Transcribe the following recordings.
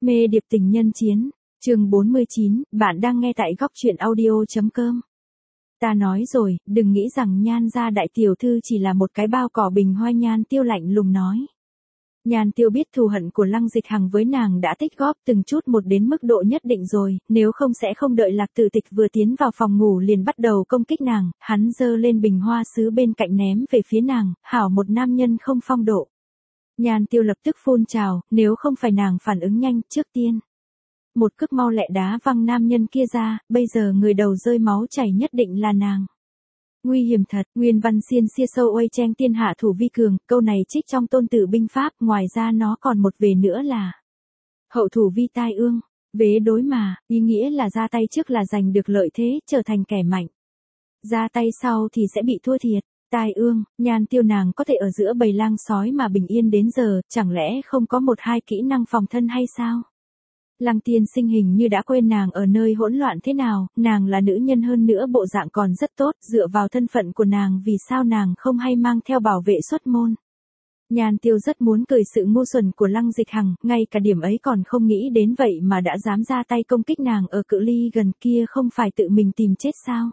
Mê điệp tình nhân chiến, chương 49, bạn đang nghe tại góc truyện audio.com. Ta nói rồi, đừng nghĩ rằng Nhan gia đại tiểu thư chỉ là một cái bao cỏ bình hoa. Nhan Tiêu lạnh lùng nói. Nhan Tiêu biết thù hận của Lăng Dịch Hằng với nàng đã tích góp từng chút một đến mức độ nhất định rồi, nếu không sẽ không đợi Lạc Tử Tịch vừa tiến vào phòng ngủ liền bắt đầu công kích nàng, hắn giơ lên bình hoa sứ bên cạnh ném về phía nàng, hảo một nam nhân không phong độ. Nhan Tiêu lập tức phun trào, nếu không phải nàng phản ứng nhanh, trước tiên một cước mau lẹ đá văng nam nhân kia ra, bây giờ người đầu rơi máu chảy nhất định là nàng. Nguy hiểm thật, nguyên văn xiên xia sâu oai tranh tiên hạ thủ vi cường, câu này trích trong Tôn Tử binh pháp, ngoài ra nó còn một vế nữa là hậu thủ vi tai ương, vế đối mà, ý nghĩa là ra tay trước là giành được lợi thế, trở thành kẻ mạnh. Ra tay sau thì sẽ bị thua thiệt. Tai ương, Nhan Tiêu nàng có thể ở giữa bầy lang sói mà bình yên đến giờ, chẳng lẽ không có một hai kỹ năng phòng thân hay sao? Lăng tiên sinh hình như đã quên nàng ở nơi hỗn loạn thế nào, nàng là nữ nhân hơn nữa bộ dạng còn rất tốt, dựa vào thân phận của nàng vì sao nàng không hay mang theo bảo vệ xuất môn. Nhan Tiêu rất muốn cười sự ngu xuẩn của Lăng Dịch Hằng, ngay cả điểm ấy còn không nghĩ đến vậy mà đã dám ra tay công kích nàng ở cự ly gần kia, không phải tự mình tìm chết sao?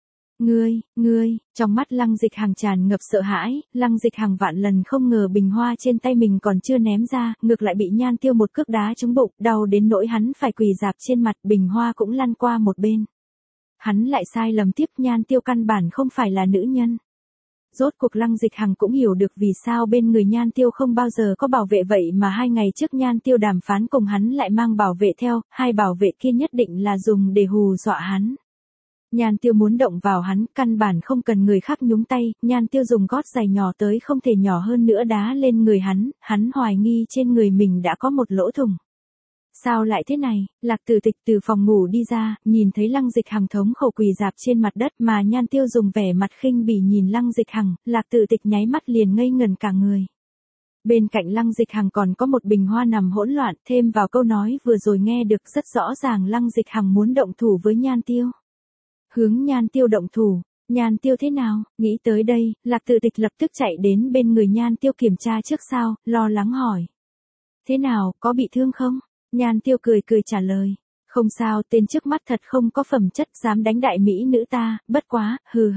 Ngươi, trong mắt Lăng Dịch Hằng tràn ngập sợ hãi, Lăng Dịch Hằng vạn lần không ngờ bình hoa trên tay mình còn chưa ném ra, ngược lại bị Nhan Tiêu một cước đá trúng bụng, đau đến nỗi hắn phải quỳ rạp trên mặt, bình hoa cũng lăn qua một bên. Hắn lại sai lầm tiếp, Nhan Tiêu căn bản không phải là nữ nhân. Rốt cuộc Lăng Dịch Hằng cũng hiểu được vì sao bên người Nhan Tiêu không bao giờ có bảo vệ vậy mà 2 ngày trước Nhan Tiêu đàm phán cùng hắn lại mang bảo vệ theo, hai bảo vệ kia nhất định là dùng để hù dọa hắn. Nhan Tiêu muốn động vào hắn, căn bản không cần người khác nhúng tay, Nhan Tiêu dùng gót giày nhỏ tới không thể nhỏ hơn nữa đá lên người hắn hoài nghi trên người mình đã có một lỗ thủng. Sao lại thế này? Lạc Tử Tịch từ phòng ngủ đi ra, nhìn thấy Lăng Dịch Hằng thống khổ quỳ rạp trên mặt đất mà Nhan Tiêu dùng vẻ mặt khinh bỉ nhìn Lăng Dịch Hằng, Lạc Tử Tịch nháy mắt liền ngây ngẩn cả người. Bên cạnh Lăng Dịch Hằng còn có một bình hoa nằm hỗn loạn, thêm vào câu nói vừa rồi nghe được rất rõ ràng Lăng Dịch Hằng muốn động thủ với Nhan Tiêu. Hướng Nhan Tiêu động thủ, Nhan Tiêu thế nào? Nghĩ tới đây, Lạc Tử Tịch lập tức chạy đến bên người Nhan Tiêu kiểm tra trước sau, lo lắng hỏi. Thế nào, có bị thương không? Nhan Tiêu cười trả lời. Không sao, tên trước mắt thật không có phẩm chất, dám đánh đại mỹ nữ ta, bất quá, hừ.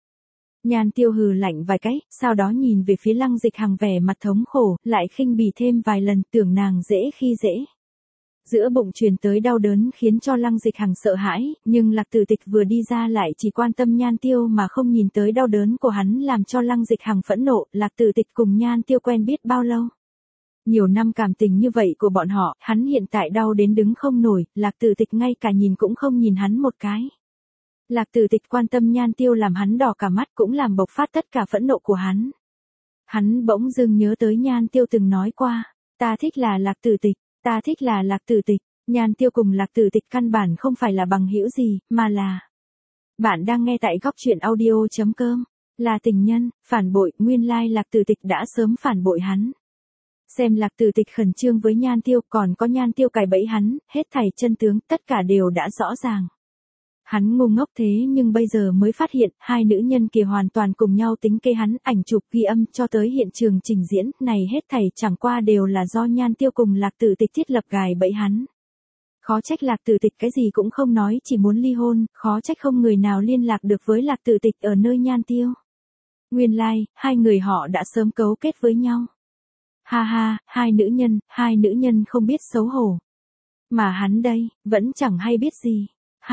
Nhan Tiêu hừ lạnh vài cái, sau đó nhìn về phía Lăng Dịch Hằng vẻ mặt thống khổ, lại khinh bỉ thêm vài lần, tưởng nàng dễ khi dễ. Giữa bụng truyền tới đau đớn khiến cho Lăng Dịch Hằng sợ hãi, nhưng Lạc Tử Tịch vừa đi ra lại chỉ quan tâm Nhan Tiêu mà không nhìn tới đau đớn của hắn, làm cho Lăng Dịch Hằng phẫn nộ. Lạc Tử Tịch cùng Nhan Tiêu quen biết bao lâu? Nhiều năm cảm tình như vậy của bọn họ, hắn hiện tại đau đến đứng không nổi, Lạc Tử Tịch ngay cả nhìn cũng không nhìn hắn một cái. Lạc Tử Tịch quan tâm Nhan Tiêu làm hắn đỏ cả mắt, cũng làm bộc phát tất cả phẫn nộ của hắn. Hắn bỗng dưng nhớ tới Nhan Tiêu từng nói qua, ta thích là Lạc Tử Tịch. Ta thích là Lạc Tử Tịch. Nhan Tiêu cùng Lạc Tử Tịch căn bản không phải là bằng hữu gì, mà là... Bạn đang nghe tại góc truyện audio.com. Là tình nhân, phản bội, nguyên lai Lạc Tử Tịch đã sớm phản bội hắn. Xem Lạc Tử Tịch khẩn trương với Nhan Tiêu, còn có Nhan Tiêu cài bẫy hắn, hết thảy chân tướng, tất cả đều đã rõ ràng. Hắn ngu ngốc thế nhưng bây giờ mới phát hiện, hai nữ nhân kia hoàn toàn cùng nhau tính kế hắn, ảnh chụp ghi âm cho tới hiện trường trình diễn, này hết thảy chẳng qua đều là do Nhan Tiêu cùng Lạc Tử Tịch thiết lập gài bẫy hắn. Khó trách Lạc Tử Tịch cái gì cũng không nói, chỉ muốn ly hôn, khó trách không người nào liên lạc được với Lạc Tử Tịch ở nơi Nhan Tiêu. Nguyên lai, hai người họ đã sớm cấu kết với nhau. Ha ha, hai nữ nhân không biết xấu hổ. Mà hắn đây, vẫn chẳng hay biết gì.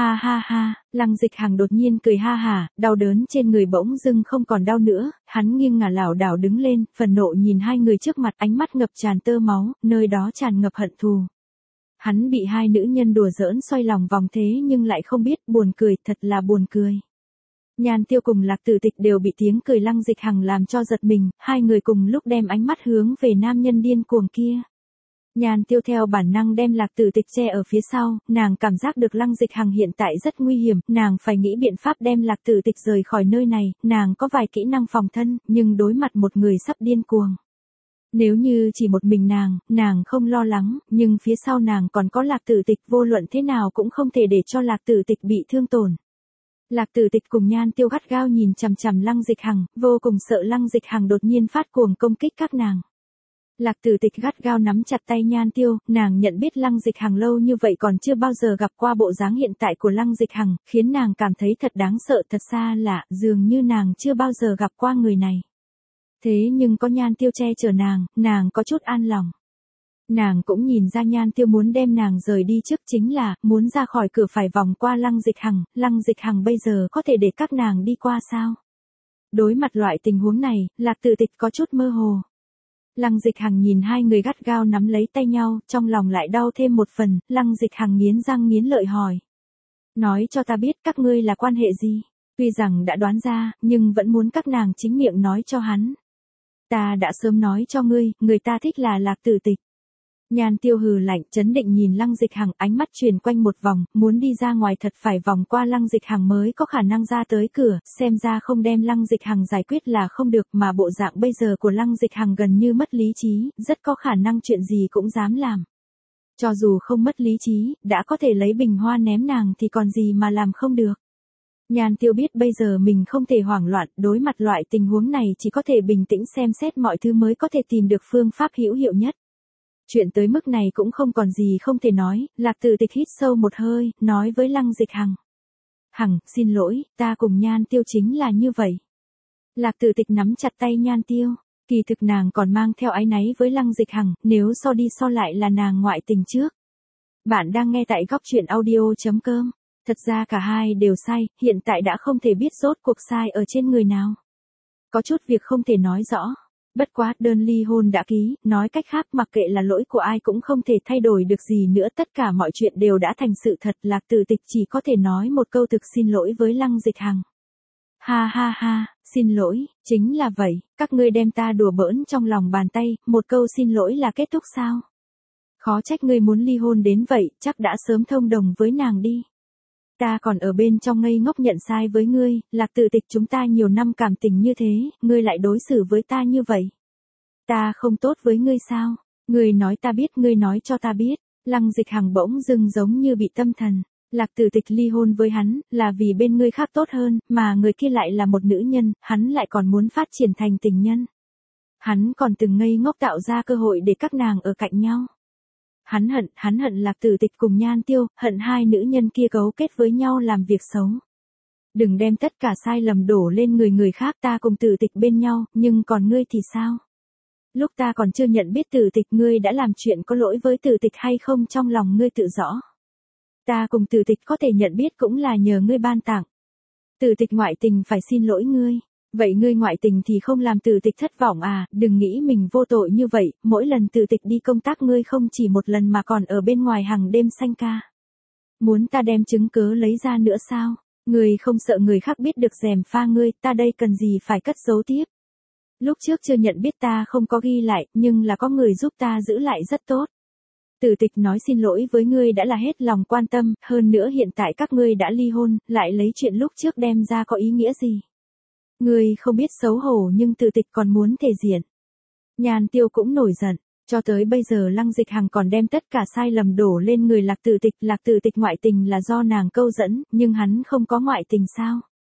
Ha, Lăng Dịch Hằng đột nhiên cười ha hả, đau đớn trên người bỗng dưng không còn đau nữa, hắn nghiêng ngả lảo đảo đứng lên, phần nộ nhìn hai người trước mặt, ánh mắt ngập tràn tơ máu, nơi đó tràn ngập hận thù. Hắn bị hai nữ nhân đùa giỡn xoay lòng vòng thế nhưng lại không biết, buồn cười, thật là buồn cười. Nhan Tiêu cùng Lạc Tử Tịch đều bị tiếng cười Lăng Dịch Hằng làm cho giật mình, hai người cùng lúc đem ánh mắt hướng về nam nhân điên cuồng kia. Nhan Tiêu theo bản năng đem Lạc Tử Tịch che ở phía sau, nàng cảm giác được Lăng Dịch Hằng hiện tại rất nguy hiểm, nàng phải nghĩ biện pháp đem Lạc Tử Tịch rời khỏi nơi này, nàng có vài kỹ năng phòng thân, nhưng đối mặt một người sắp điên cuồng. Nếu như chỉ một mình nàng không lo lắng, nhưng phía sau nàng còn có Lạc Tử Tịch, vô luận thế nào cũng không thể để cho Lạc Tử Tịch bị thương tổn. Lạc Tử Tịch cùng Nhan Tiêu gắt gao nhìn chằm chằm Lăng Dịch Hằng, vô cùng sợ Lăng Dịch Hằng đột nhiên phát cuồng công kích các nàng. Lạc Tử Tịch gắt gao nắm chặt tay Nhan Tiêu, nàng nhận biết Lăng Dịch Hằng lâu như vậy còn chưa bao giờ gặp qua bộ dáng hiện tại của Lăng Dịch Hằng, khiến nàng cảm thấy thật đáng sợ, thật xa lạ, dường như nàng chưa bao giờ gặp qua người này. Thế nhưng có Nhan Tiêu che chở nàng có chút an lòng. Nàng cũng nhìn ra Nhan Tiêu muốn đem nàng rời đi trước, chính là muốn ra khỏi cửa phải vòng qua Lăng Dịch Hằng bây giờ có thể để các nàng đi qua sao? Đối mặt loại tình huống này, Lạc Tử Tịch có chút mơ hồ. Lăng Dịch Hằng nhìn hai người gắt gao nắm lấy tay nhau, trong lòng lại đau thêm một phần, Lăng Dịch Hằng nghiến răng nghiến lợi hỏi. Nói cho ta biết các ngươi là quan hệ gì? Tuy rằng đã đoán ra, nhưng vẫn muốn các nàng chính miệng nói cho hắn. Ta đã sớm nói cho ngươi, người ta thích là Lạc Tử Tịch. Nhan Tiêu hừ lạnh, trấn định nhìn Lăng Dịch Hằng, ánh mắt truyền quanh một vòng, muốn đi ra ngoài thật phải vòng qua Lăng Dịch Hằng mới có khả năng ra tới cửa, xem ra không đem Lăng Dịch Hằng giải quyết là không được, mà bộ dạng bây giờ của Lăng Dịch Hằng gần như mất lý trí, rất có khả năng chuyện gì cũng dám làm. Cho dù không mất lý trí, đã có thể lấy bình hoa ném nàng thì còn gì mà làm không được. Nhan Tiêu biết bây giờ mình không thể hoảng loạn, đối mặt loại tình huống này chỉ có thể bình tĩnh xem xét mọi thứ mới có thể tìm được phương pháp hữu hiệu nhất. Chuyện tới mức này cũng không còn gì không thể nói, Lạc Tử Tịch hít sâu một hơi, nói với Lăng Dịch Hằng. Hằng, xin lỗi, ta cùng Nhan Tiêu chính là như vậy. Lạc Tử Tịch nắm chặt tay Nhan Tiêu, kỳ thực nàng còn mang theo áy náy với Lăng Dịch Hằng, nếu so đi so lại là nàng ngoại tình trước. Bạn đang nghe tại góc truyện audio.com. Thật ra cả hai đều sai, hiện tại đã không thể biết rốt cuộc sai ở trên người nào. Có chút việc không thể nói rõ. Bất quá, đơn ly hôn đã ký, nói cách khác mặc kệ là lỗi của ai cũng không thể thay đổi được gì nữa, tất cả mọi chuyện đều đã thành sự thật, Lạc Tử Tịch chỉ có thể nói một câu thực xin lỗi với Lăng Dịch Hằng. Ha ha ha, xin lỗi, chính là vậy, các ngươi đem ta đùa bỡn trong lòng bàn tay, một câu xin lỗi là kết thúc sao? Khó trách ngươi muốn ly hôn đến vậy, chắc đã sớm thông đồng với nàng đi. Ta còn ở bên trong ngây ngốc nhận sai với ngươi, Lạc Tử Tịch, chúng ta nhiều năm cảm tình như thế, ngươi lại đối xử với ta như vậy. Ta không tốt với ngươi sao? Ngươi nói ta biết, ngươi nói cho ta biết. Lăng Dịch Hằng bỗng dưng giống như bị tâm thần. Lạc Tử Tịch ly hôn với hắn, là vì bên ngươi khác tốt hơn, mà người kia lại là một nữ nhân, hắn lại còn muốn phát triển thành tình nhân. Hắn còn từng ngây ngốc tạo ra cơ hội để các nàng ở cạnh nhau. Hắn hận Lạc Tử Tịch cùng Nhan Tiêu, hận hai nữ nhân kia cấu kết với nhau làm việc xấu. Đừng đem tất cả sai lầm đổ lên người khác, ta cùng Tử Tịch bên nhau, nhưng còn ngươi thì sao? Lúc ta còn chưa nhận biết Tử Tịch, ngươi đã làm chuyện có lỗi với Tử Tịch hay không trong lòng ngươi tự rõ. Ta cùng Tử Tịch có thể nhận biết cũng là nhờ ngươi ban tặng. Tử Tịch ngoại tình phải xin lỗi ngươi. Vậy ngươi ngoại tình thì không làm Tử Tịch thất vọng à, đừng nghĩ mình vô tội như vậy, mỗi lần Tử Tịch đi công tác ngươi không chỉ một lần mà còn ở bên ngoài hàng đêm xanh ca. Muốn ta đem chứng cớ lấy ra nữa sao? Ngươi không sợ người khác biết được gièm pha ngươi, ta đây cần gì phải cất giấu tiếp. Lúc trước chưa nhận biết ta không có ghi lại, nhưng là có người giúp ta giữ lại rất tốt. Tử Tịch nói xin lỗi với ngươi đã là hết lòng quan tâm, hơn nữa hiện tại các ngươi đã ly hôn, lại lấy chuyện lúc trước đem ra có ý nghĩa gì? Ngươi không biết xấu hổ nhưng Tử Tịch còn muốn thể diện. Nhan Tiêu cũng nổi giận, cho tới bây giờ Lăng Dịch Hằng còn đem tất cả sai lầm đổ lên người Lạc Tử Tịch ngoại tình là do nàng câu dẫn, nhưng hắn không có ngoại tình sao?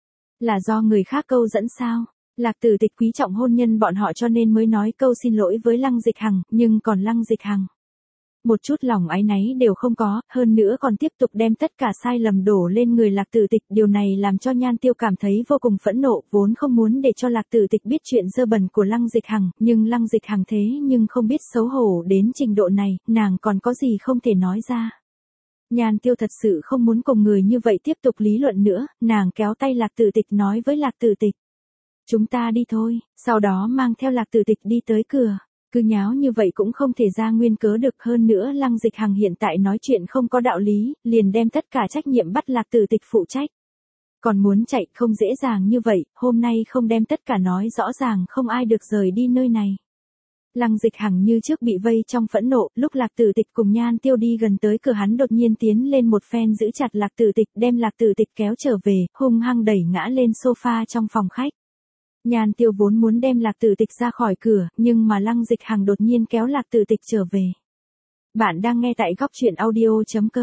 Là do người khác câu dẫn sao? Lạc Tử Tịch quý trọng hôn nhân bọn họ cho nên mới nói câu xin lỗi với Lăng Dịch Hằng, nhưng còn Lăng Dịch Hằng một chút lòng áy náy đều không có, hơn nữa còn tiếp tục đem tất cả sai lầm đổ lên người Lạc Tử Tịch, điều này làm cho Nhan Tiêu cảm thấy vô cùng phẫn nộ, vốn không muốn để cho Lạc Tử Tịch biết chuyện dơ bẩn của Lăng Dịch Hằng, nhưng Lăng Dịch Hằng thế nhưng không biết xấu hổ đến trình độ này, nàng còn có gì không thể nói ra. Nhan Tiêu thật sự không muốn cùng người như vậy tiếp tục lý luận nữa, nàng kéo tay Lạc Tử Tịch nói với Lạc Tử Tịch. Chúng ta đi thôi, sau đó mang theo Lạc Tử Tịch đi tới cửa. Cứ nháo như vậy cũng không thể ra nguyên cớ được, hơn nữa Lăng Dịch Hằng hiện tại nói chuyện không có đạo lý, liền đem tất cả trách nhiệm bắt Lạc Tử Tịch phụ trách. Còn muốn chạy không dễ dàng như vậy, hôm nay không đem tất cả nói rõ ràng không ai được rời đi nơi này. Lăng Dịch Hằng như trước bị vây trong phẫn nộ, lúc Lạc Tử Tịch cùng Nhan Tiêu đi gần tới cửa hắn đột nhiên tiến lên một phen giữ chặt Lạc Tử Tịch, đem Lạc Tử Tịch kéo trở về, hung hăng đẩy ngã lên sofa trong phòng khách. Nhan Tiêu vốn muốn đem Lạc Tử Tịch ra khỏi cửa, nhưng mà Lăng Dịch Hằng đột nhiên kéo Lạc Tử Tịch trở về. Bạn đang nghe tại góc truyện audio.com.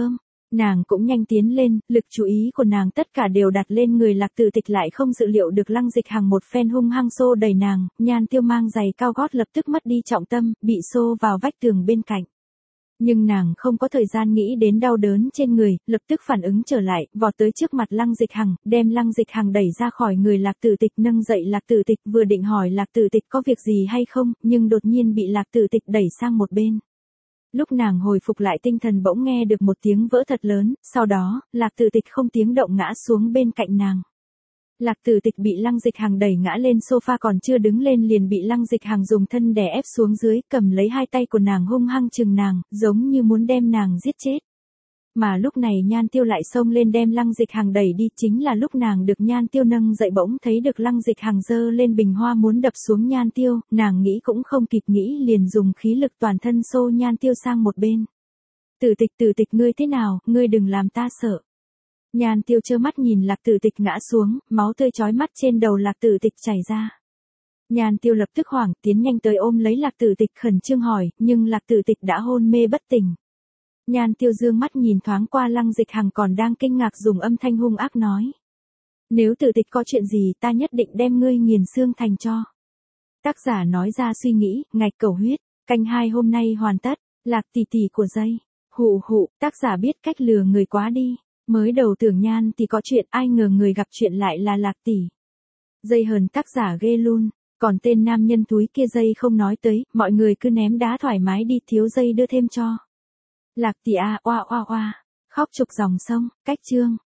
Nàng cũng nhanh tiến lên, lực chú ý của nàng tất cả đều đặt lên người Lạc Tử Tịch, lại không dự liệu được Lăng Dịch Hằng một phen hung hăng xô đẩy nàng, Nhan Tiêu mang giày cao gót lập tức mất đi trọng tâm, bị xô vào vách tường bên cạnh. Nhưng nàng không có thời gian nghĩ đến đau đớn trên người, lập tức phản ứng trở lại, vọt tới trước mặt Lăng Dịch Hằng, đem Lăng Dịch Hằng đẩy ra khỏi người Lạc Tử Tịch, nâng dậy Lạc Tử Tịch, vừa định hỏi Lạc Tử Tịch có việc gì hay không, nhưng đột nhiên bị Lạc Tử Tịch đẩy sang một bên. Lúc nàng hồi phục lại tinh thần bỗng nghe được một tiếng vỡ thật lớn, sau đó, Lạc Tử Tịch không tiếng động ngã xuống bên cạnh nàng. Lạc Tử Tịch bị Lăng Dịch Hằng đẩy ngã lên sofa, còn chưa đứng lên liền bị Lăng Dịch Hằng dùng thân đè ép xuống dưới, cầm lấy hai tay của nàng hung hăng chừng nàng, giống như muốn đem nàng giết chết. Mà lúc này Nhan Tiêu lại xông lên đem Lăng Dịch Hằng đẩy đi, chính là lúc nàng được Nhan Tiêu nâng dậy bỗng thấy được Lăng Dịch Hằng giơ lên bình hoa muốn đập xuống Nhan Tiêu, nàng nghĩ cũng không kịp nghĩ liền dùng khí lực toàn thân xô Nhan Tiêu sang một bên. Tử Tịch ngươi thế nào, ngươi đừng làm ta sợ. Nhan Tiêu trơ mắt nhìn Lạc Tử Tịch ngã xuống, máu tươi chói mắt trên đầu Lạc Tử Tịch chảy ra. Nhan Tiêu lập tức hoảng, tiến nhanh tới ôm lấy Lạc Tử Tịch khẩn trương hỏi, nhưng Lạc Tử Tịch đã hôn mê bất tỉnh. Nhan Tiêu dương mắt nhìn thoáng qua Lăng Dịch Hằng còn đang kinh ngạc, dùng âm thanh hung ác nói. Nếu Tử Tịch có chuyện gì ta nhất định đem ngươi nghiền xương thành tro. Tác giả nói ra suy nghĩ, ngạch cầu huyết, canh 2 hôm nay hoàn tất, Lạc tỷ tỷ của dây. Hụ, tác giả biết cách lừa người quá đi. Mới đầu tưởng Nhan thì có chuyện, ai ngờ người gặp chuyện lại là Lạc tỷ. Dây hờn tác giả ghê luôn, còn tên nam nhân túi kia dây không nói tới, mọi người cứ ném đá thoải mái đi, thiếu dây đưa thêm cho. Lạc tỷ oa, khóc chục dòng sông, cách chương.